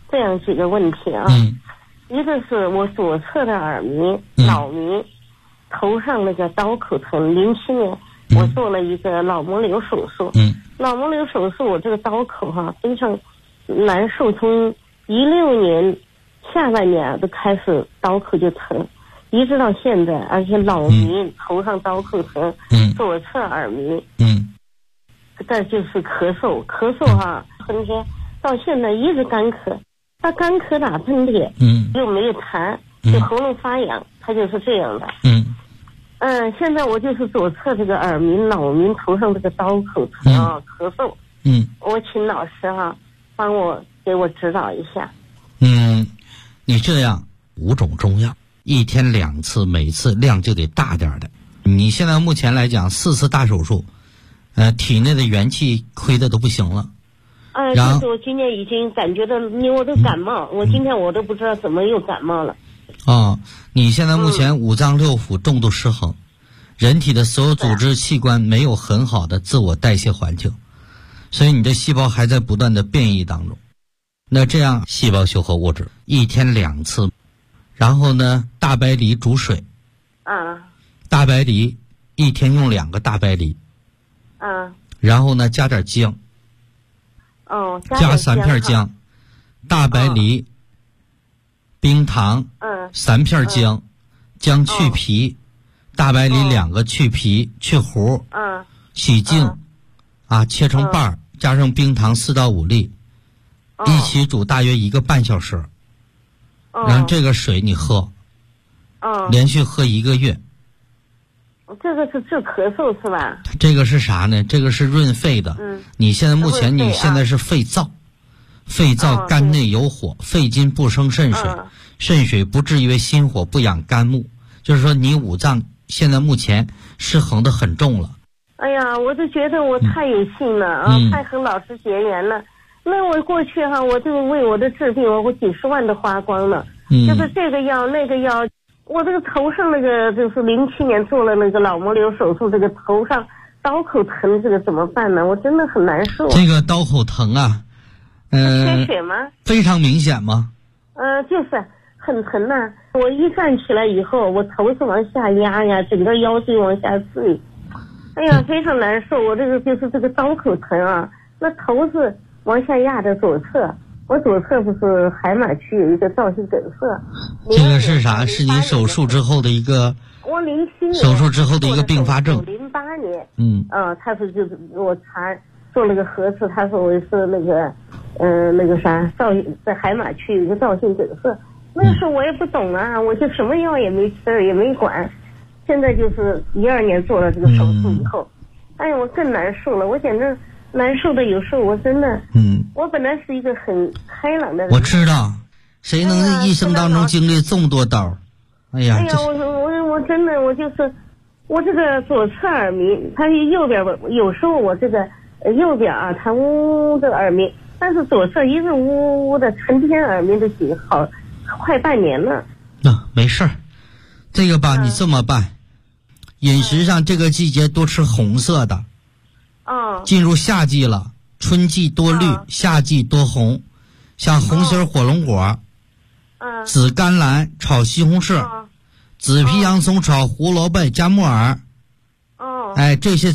这样几个问题啊。一个是我左侧的耳鸣、脑鸣，头上那个刀口疼。07年我做了一个脑膜瘤手术。脑膜瘤手术我这个刀口非常难受，从16年下半年都开始刀口就疼，一直到现在，而且脑鸣、头上刀口疼，左侧耳鸣，再就是咳嗽春天到现在一直干咳，他干咳打喷嚏，又没有痰，就喉咙发痒，他就是这样的。现在我就是左侧这个耳鸣、脑鸣，头上这个刀口疼咳嗽。我请老师帮我给我指导一下。 你这样5种中药，1天2次，每次量就得大点的。你现在目前来讲4次大手术，体内的元气亏的都不行了。 就是我今天已经感觉到，因为我都感冒，我今天我都不知道怎么又感冒了。 你现在目前5脏6腑重度失衡，人体的所有组织器官没有很好的自我代谢环境，所以你的细胞还在不断的变异当中。那这样细胞修合物质1天2次，然后呢，大白梨煮水。大白梨1天用2个大白梨。然后呢，加点姜。加3片姜，大白梨，冰糖，3片姜，姜去皮，大白梨2个去皮去核，洗净，切成瓣儿，加上冰糖4到5粒，一起煮大约1个半小时，然后这个水你喝，连续喝1个月。 这个是治咳嗽是吧？ 这个是啥呢？这个是润肺的。你现在目前你现在是肺燥，肺燥肝内有火，肺金不生肾水，肾水不制约心火，不养肝木，就是说你5脏现在目前失衡的很重了。 哎呀，我就觉得我太有幸了太和老师结缘了。那我过去我就为我的治病，我几十万都花光了，就是这个药那个药。我这个头上那个就是07年做了那个脑膜瘤手术，这个头上刀口疼，这个怎么办呢？我真的很难受。 这个刀口疼缺血吗？ 非常明显吗？ 就是很疼我一站起来以后，我头是往下压呀，整个腰椎往下坠，哎呀，非常难受。我这个就是这个刀口疼那头是往下压的左侧。我左侧不是海马区有一个造性梗塞。 这个是啥？是你手术之后的一个？ 我07年手术之后的一个并发症。 08年。他说就是我查做了个核磁，他说我是那个啥在海马区有一个造性梗塞。那时候我也不懂我就什么药也没吃也没管。现在就是12年做了这个手术以后，哎呀，我更难受了，我简直。难受的有时候我真的，我本来是一个很开朗的人。 我知道，谁能一生当中经历这么多刀？哎呀， 我真的就是我这个左侧耳鸣，它右边有时候我这个右边它呜的耳鸣，但是左侧一直呜呜的成天耳鸣的好快半年了。 没事儿，这个吧，你这么办，饮食上这个季节多吃红色的。进入夏季了，春季多绿，夏季多红，像红心火龙果，紫甘蓝炒西红柿，紫皮洋葱炒胡萝卜加木耳，这些